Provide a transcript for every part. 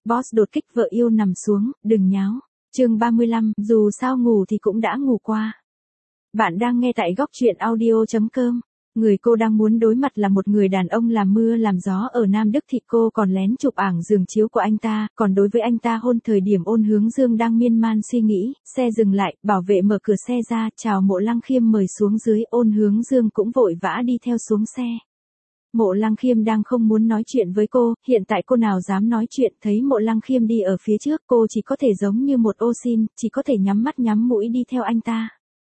Boss đột kích vợ yêu nằm xuống, đừng nháo. Chương 35, dù sao ngủ thì cũng đã ngủ qua. Bạn đang nghe tại góc truyện audio.com. Người cô đang muốn đối mặt là một người đàn ông làm mưa làm gió ở Nam Đức thì cô còn lén chụp ảnh giường chiếu của anh ta, còn đối với anh ta hôn thời điểm Ôn Hướng Dương đang miên man suy nghĩ, xe dừng lại, bảo vệ mở cửa xe ra, chào Mộ Lăng Khiêm mời xuống dưới, Ôn Hướng Dương cũng vội vã đi theo xuống xe. Mộ Lăng Khiêm đang không muốn nói chuyện với cô, hiện tại cô nào dám nói chuyện, thấy Mộ Lăng Khiêm đi ở phía trước, cô chỉ có thể giống như một ô xin, chỉ có thể nhắm mắt nhắm mũi đi theo anh ta.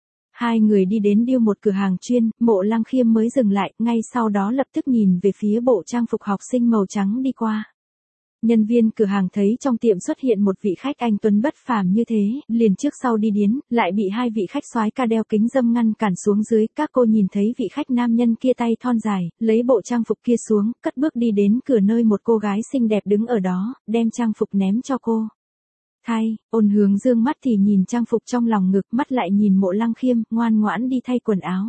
Hai người đi đến điêu một cửa hàng chuyên, Mộ Lăng Khiêm mới dừng lại, ngay sau đó lập tức nhìn về phía bộ trang phục học sinh màu trắng đi qua. Nhân viên cửa hàng thấy trong tiệm xuất hiện một vị khách anh tuấn bất phàm như thế, liền trước sau đi điến, lại bị hai vị khách soái ca đeo kính dâm ngăn cản xuống dưới, các cô nhìn thấy vị khách nam nhân kia tay thon dài, lấy bộ trang phục kia xuống, cất bước đi đến cửa nơi một cô gái xinh đẹp đứng ở đó, đem trang phục ném cho cô. Thay, Ôn Hướng Dương mắt thì nhìn trang phục trong lòng ngực, mắt lại nhìn Mộ Lăng Khiêm, ngoan ngoãn đi thay quần áo.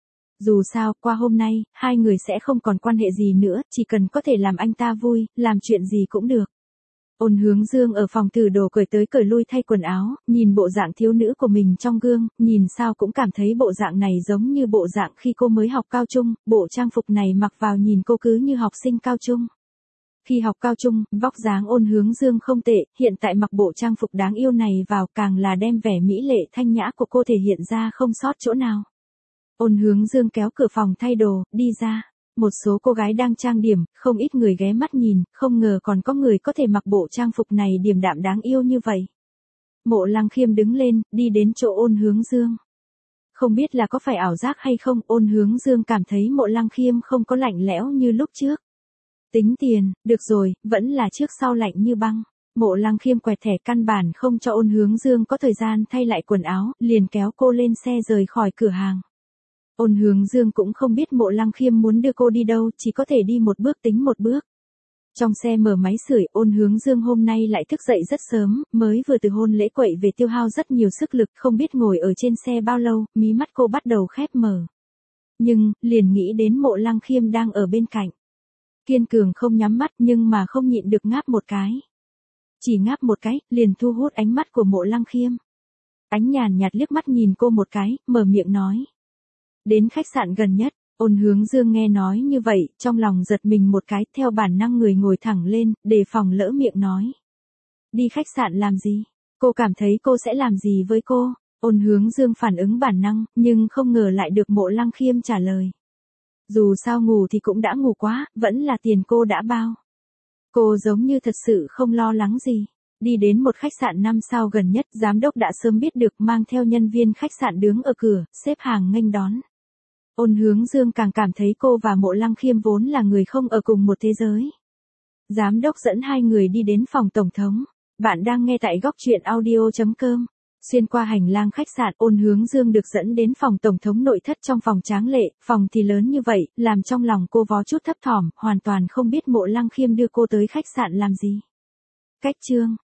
Dù sao, qua hôm nay, hai người sẽ không còn quan hệ gì nữa, chỉ cần có thể làm anh ta vui, làm chuyện gì cũng được. Ôn Hướng Dương ở phòng thử đồ cởi tới cởi lui thay quần áo, nhìn bộ dạng thiếu nữ của mình trong gương, nhìn sao cũng cảm thấy bộ dạng này giống như bộ dạng khi cô mới học cao trung, bộ trang phục này mặc vào nhìn cô cứ như học sinh cao trung. Khi học cao trung, vóc dáng Ôn Hướng Dương không tệ, hiện tại mặc bộ trang phục đáng yêu này vào càng là đem vẻ mỹ lệ thanh nhã của cô thể hiện ra không sót chỗ nào. Ôn Hướng Dương kéo cửa phòng thay đồ, đi ra. Một số cô gái đang trang điểm, không ít người ghé mắt nhìn, không ngờ còn có người có thể mặc bộ trang phục này điềm đạm đáng yêu như vậy. Mộ Lăng Khiêm đứng lên, đi đến chỗ Ôn Hướng Dương. Không biết là có phải ảo giác hay không, Ôn Hướng Dương cảm thấy Mộ Lăng Khiêm không có lạnh lẽo như lúc trước. Tính tiền, được rồi, vẫn là trước sau lạnh như băng. Mộ Lăng Khiêm quẹt thẻ căn bản không cho Ôn Hướng Dương có thời gian thay lại quần áo, liền kéo cô lên xe rời khỏi cửa hàng. Ôn Hướng Dương cũng không biết Mộ Lăng Khiêm muốn đưa cô đi đâu, chỉ có thể đi một bước tính một bước. Trong xe mở máy sưởi, Ôn Hướng Dương hôm nay lại thức dậy rất sớm, mới vừa từ hôn lễ quậy về tiêu hao rất nhiều sức lực, không biết ngồi ở trên xe bao lâu, mí mắt cô bắt đầu khép mở. Nhưng, liền nghĩ đến Mộ Lăng Khiêm đang ở bên cạnh. Kiên cường không nhắm mắt nhưng mà không nhịn được ngáp một cái. Chỉ ngáp một cái, liền thu hút ánh mắt của Mộ Lăng Khiêm. Ánh nhàn nhạt liếc mắt nhìn cô một cái, mở miệng nói. Đến khách sạn gần nhất, Ôn Hướng Dương nghe nói như vậy, trong lòng giật mình một cái, theo bản năng người ngồi thẳng lên, đề phòng lỡ miệng nói. Đi khách sạn làm gì? Cô cảm thấy cô sẽ làm gì với cô? Ôn Hướng Dương phản ứng bản năng, nhưng không ngờ lại được Mộ Lăng Khiêm trả lời. Dù sao ngủ thì cũng đã ngủ quá, vẫn là tiền cô đã bao. Cô giống như thật sự không lo lắng gì. Đi đến một khách sạn 5 sao gần nhất, giám đốc đã sớm biết được, mang theo nhân viên khách sạn đứng ở cửa, xếp hàng nghênh đón. Ôn Hướng Dương càng cảm thấy cô và Mộ Lăng Khiêm vốn là người không ở cùng một thế giới. Giám đốc dẫn hai người đi đến phòng tổng thống. Bạn đang nghe tại góc truyện audio.com. Xuyên qua hành lang khách sạn, Ôn Hướng Dương được dẫn đến phòng tổng thống nội thất, trong phòng tráng lệ, phòng thì lớn như vậy, làm trong lòng cô có chút thấp thỏm, hoàn toàn không biết Mộ Lăng Khiêm đưa cô tới khách sạn làm gì. Cách chương